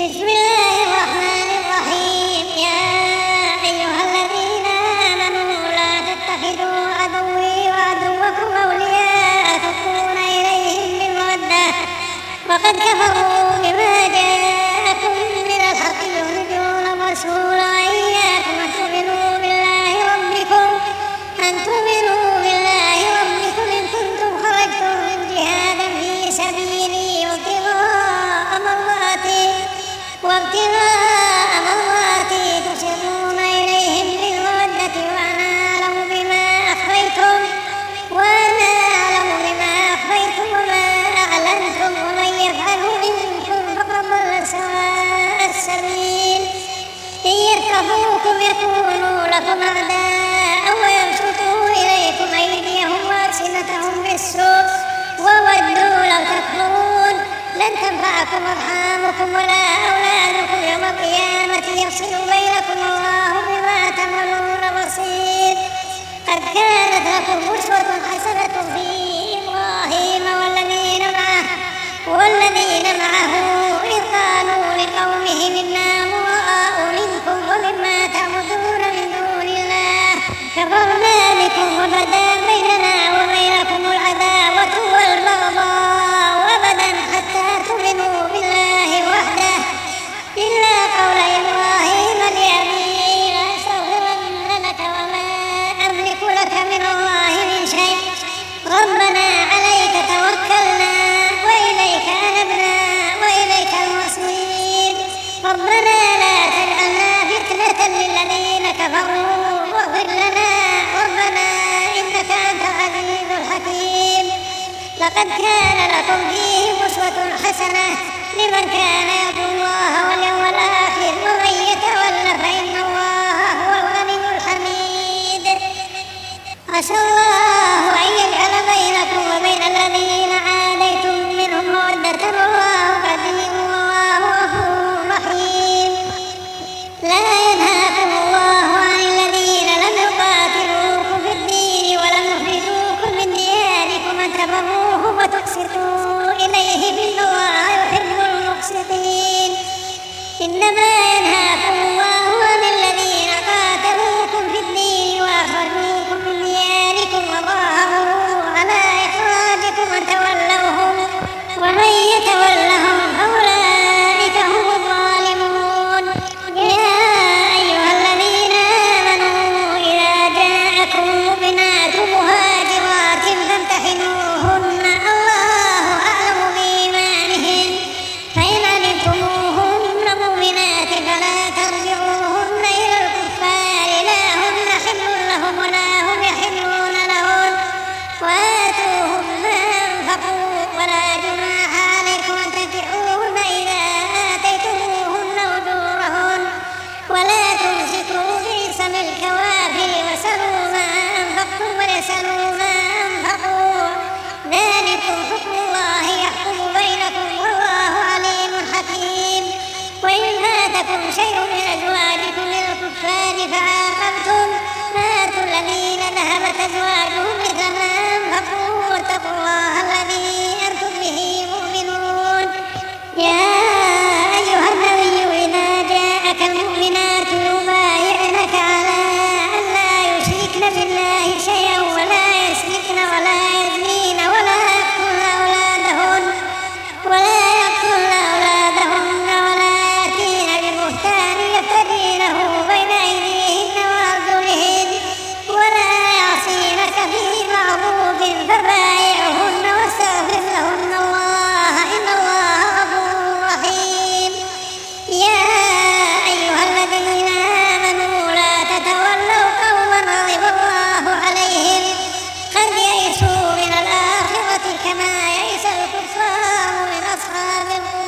بسم الله الرحمن الرحيم. يا أيها الذين آمنوا لا تتخذوا عدوي وعدوكم أولياء تلقون إليهم بالمودة وقد كفروا بما جاءكم من الحق يخرجون الرسول وإياكم أن تؤمنوا بالله ربكم إن كنتم خرجتم جهادا في سبيلي وابتغاء مرضاتي تسرون إليهم بالمودة وأنا أعلم بما أخفيتم وما أعلنتم ومن يفعله منكم فقد ضل سواء السبيل. إن يثقفوكم يكونوا لكم أعداء ويبسطوا إليكم أيديهم وألسنتهم بالسوء وودوا لو تكفرون. لن تنفعكم أرحامكم ولا أولادكم يوم القيامة يفصل بينكم والله بما تعملون بصير. قد كانت لكم أسوة حسنة في إبراهيم والذين معه إذ قالوا لقومهم إنا براء منكم ومما تعبدون من دون الله كفرنا بكم وبدا بيننا وبينكم العداوة والبغضاء أبدا حتى تؤمنوا بالله وحده إلا قول إبراهيم لأبيه لأستغفرن لك وما أملك لك من الله من شيء ربنا عليك توكلنا وإليك أنبنا وإليك المصير. ربنا لا تجعلنا فتنة للذين كفروا واغفر لنا ربنا إنك أنت العزيز الحكيم. لقد كان لكم فيهم أسوة حسنة لمن كان يرجو الله واليوم الآخر ومن يتول فإن الله هو الغني الحميد. عسى الله أن يجعل بينكم وبين الذين عاديتم منهم مودة والله قدير والله غفور رحيم. لا ينهاكم الله عن الذين لم يقاتلوكم في الدين ولم يخرجوكم من دياركم أن تبروهم وتقسطوا إليهم إن الله يحب المقسطين. إنما ينهاكم الله عن الذين قاتلوكم في الدين وأخرجوكم من دياركم وظاهروا على إخراجكم أن تولوهم ومن يتولهم فأولئك هم الظالمون. يا أيها الذين آمنوا إذا جاءكم مؤمنات مهاجرات فامتحنوهن الله أعلم بإيمانهن فإن علمتموهن مؤمنات فلا ترجعوهن إلى الكفار لا هن حل لهم ولا هم يحلون لهن وآتوهم ما أنفقوا ولا جناح عليكم أن تنكحوهن إذا آتيتموهن أجورهن ولا تمسكوا باسم الكوافر وسلوا ما أنفقتم وليسألوا ما أنفقوا ذلكم حكم الله يحكم بينكم والله عليم حكيم. وإن فاتكم شيء من أزواجكم للكفار فعاقبتم فآتوا الذين ذهبت أزواجهم مثل ما أنفقوا واتقوا الله الذي أنتم به مؤمنون. يا أيها النبي إذا جاءك المؤمنات يبايعنك على أن لا يشركن بالله شيئا ولا يسرقن ولا يزنين ولا يقتلن أولادهن ولا يأتين ببهتان يفترينه بين أيديهن وأرجلهن ولا يعصينك في معروف فبايعهن واستغفر لهن الله إن الله غفور رحيم. يا أيها الذين آمنوا لا تتولوا قوما غضب الله عليهم قد يئسوا من الآخرة كما يئس الكفار من أصحاب القبور.